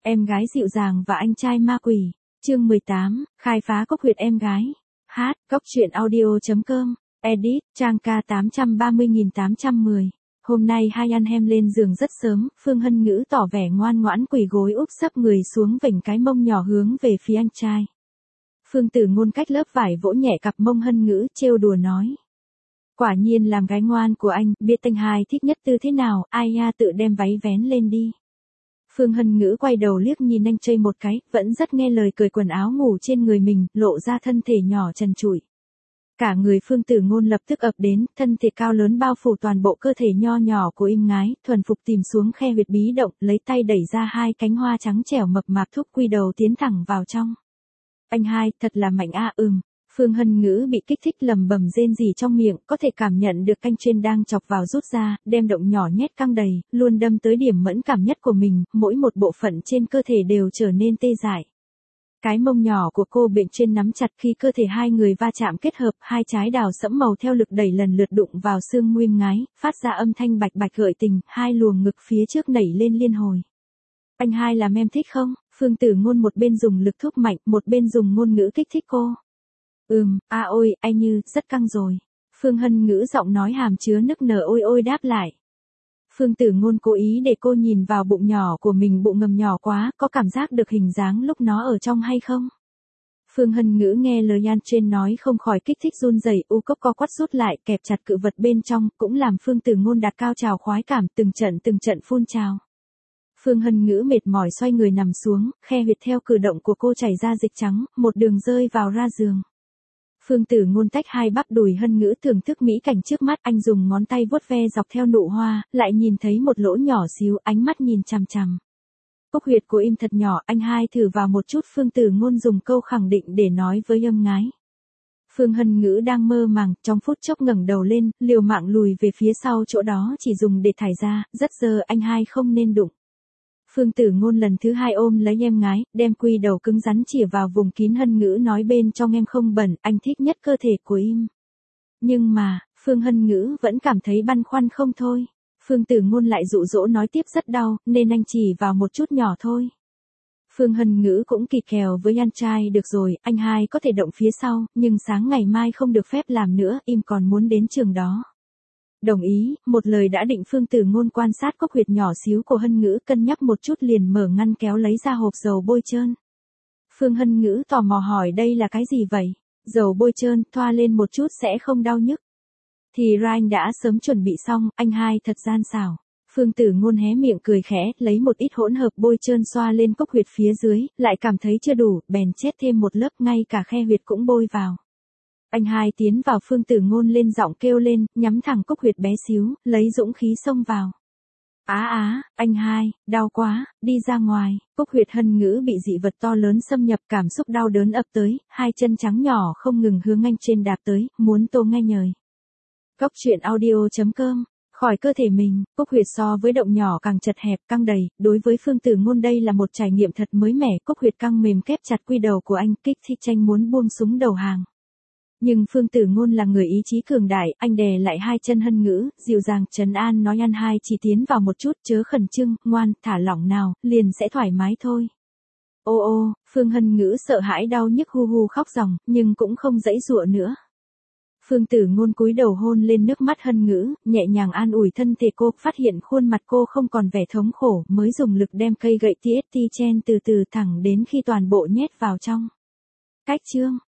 Em gái dịu dàng và anh trai ma quỷ. Chương 18, khai phá cốc huyệt em gái. Hát, cốc truyện audio.com, edit, trang K830810. Hôm nay hai anh em lên giường rất sớm, Phương Hân Ngữ tỏ vẻ ngoan ngoãn quỳ gối úp sấp người xuống vểnh cái mông nhỏ hướng về phía anh trai. Phương Tử Ngôn cách lớp vải vỗ nhẹ cặp mông Hân Ngữ, trêu đùa nói. Quả nhiên làm gái ngoan của anh, biết anh hai thích nhất tư thế nào, ai nha tự đem váy vén lên đi. Phương Hân Ngữ quay đầu liếc nhìn anh trai một cái, vẫn rất nghe lời cởi quần áo ngủ trên người mình, lộ ra thân thể nhỏ trần trụi. Cả người Phương Tử Ngôn lập tức ập đến, thân thể cao lớn bao phủ toàn bộ cơ thể nho nhỏ của im ngái, thuần phục tìm xuống khe huyệt bí động, lấy tay đẩy ra hai cánh hoa trắng trẻo mập mạp thúc quy đầu tiến thẳng vào trong. Anh hai, thật là mạnh a. Phương Hân Ngữ bị kích thích lầm bầm rên rỉ trong miệng, có thể cảm nhận được canh trên đang chọc vào rút ra, đem động nhỏ nhét căng đầy, luôn đâm tới điểm mẫn cảm nhất của mình, mỗi một bộ phận trên cơ thể đều trở nên tê dại. Cái mông nhỏ của cô bện trên nắm chặt khi cơ thể hai người va chạm kết hợp, hai trái đào sẫm màu theo lực đẩy lần lượt đụng vào xương nguyên ngái, phát ra âm thanh bạch bạch gợi tình, hai luồng ngực phía trước nảy lên liên hồi. Anh hai làm em thích không? Phương Tử Ngôn một bên dùng lực thúc mạnh, một bên dùng ngôn ngữ kích thích cô. Ôi, anh Như, rất căng rồi. Phương Hân Ngữ giọng nói hàm chứa nức nở ôi ôi đáp lại. Phương Tử Ngôn cố ý để cô nhìn vào bụng nhỏ của mình, bụng ngầm nhỏ quá, có cảm giác được hình dáng lúc nó ở trong hay không? Phương Hân Ngữ nghe lời An trên nói không khỏi kích thích run rẩy, u cốc co quắp rút lại, kẹp chặt cự vật bên trong, cũng làm Phương Tử Ngôn đạt cao trào khoái cảm, từng trận phun trào. Phương Hân Ngữ mệt mỏi xoay người nằm xuống, khe huyệt theo cử động của cô chảy ra dịch trắng, một đường rơi vào ra giường. Phương Tử Ngôn tách hai bắp đùi Hân Ngữ thưởng thức mỹ cảnh trước mắt, anh dùng ngón tay vuốt ve dọc theo nụ hoa, lại nhìn thấy một lỗ nhỏ xíu, ánh mắt nhìn chằm chằm. Cốc huyệt của im thật nhỏ, anh hai thử vào một chút. Phương Tử Ngôn dùng câu khẳng định để nói với âm ngái. Phương Hân Ngữ đang mơ màng, trong phút chốc ngẩng đầu lên, liều mạng lùi về phía sau, chỗ đó chỉ dùng để thải ra, rất dơ, anh hai không nên đụng. Phương Tử Ngôn lần thứ hai ôm lấy em ngái, đem quy đầu cứng rắn chĩa vào vùng kín Hân Ngữ nói bên trong em không bẩn, anh thích nhất cơ thể của im. Nhưng mà, Phương Hân Ngữ vẫn cảm thấy băn khoăn không thôi. Phương Tử Ngôn lại dụ dỗ nói tiếp rất đau, nên anh chỉ vào một chút nhỏ thôi. Phương Hân Ngữ cũng kỳ kèo với anh trai, được rồi, anh hai có thể động phía sau, nhưng sáng ngày mai không được phép làm nữa, im còn muốn đến trường đó. Đồng ý, một lời đã định. Phương Tử Ngôn quan sát cốc huyệt nhỏ xíu của Hân Ngữ, cân nhắc một chút liền mở ngăn kéo lấy ra hộp dầu bôi trơn. Phương Hân Ngữ tò mò hỏi đây là cái gì vậy? Dầu bôi trơn, thoa lên một chút sẽ không đau nhức. Thì ra anh đã sớm chuẩn bị xong, anh hai thật gian xảo. Phương Tử Ngôn hé miệng cười khẽ, lấy một ít hỗn hợp bôi trơn xoa lên cốc huyệt phía dưới, lại cảm thấy chưa đủ, bèn chét thêm một lớp, ngay cả khe huyệt cũng bôi vào. Anh hai tiến vào. Phương Tử Ngôn lên giọng kêu lên, nhắm thẳng cốc huyệt bé xíu, lấy dũng khí xông vào. Anh hai, đau quá, đi ra ngoài. Cốc huyệt Hân Ngữ bị dị vật to lớn xâm nhập, cảm xúc đau đớn ập tới, hai chân trắng nhỏ không ngừng hướng anh trên đạp tới, muốn tô nghe nhời. Cốc truyện audio.com. Khỏi cơ thể mình, cốc huyệt so với động nhỏ càng chật hẹp, căng đầy, đối với Phương Tử Ngôn đây là một trải nghiệm thật mới mẻ. Cốc huyệt căng mềm kép chặt quy đầu của anh, kích thích tranh muốn buông súng đầu hàng. Nhưng Phương Tử Ngôn là người ý chí cường đại, anh đè lại hai chân Hân Ngữ, dịu dàng trấn an nói anh hai chỉ tiến vào một chút, chớ khẩn trương, ngoan, thả lỏng nào, liền sẽ thoải mái thôi. Phương Hân Ngữ sợ hãi đau nhức hu hu khóc ròng, nhưng cũng không giãy giụa nữa. Phương Tử Ngôn cúi đầu hôn lên nước mắt Hân Ngữ, nhẹ nhàng an ủi thân thể cô, phát hiện khuôn mặt cô không còn vẻ thống khổ, mới dùng lực đem cây gậy TST chen từ từ thẳng đến khi toàn bộ nhét vào trong. Cách chương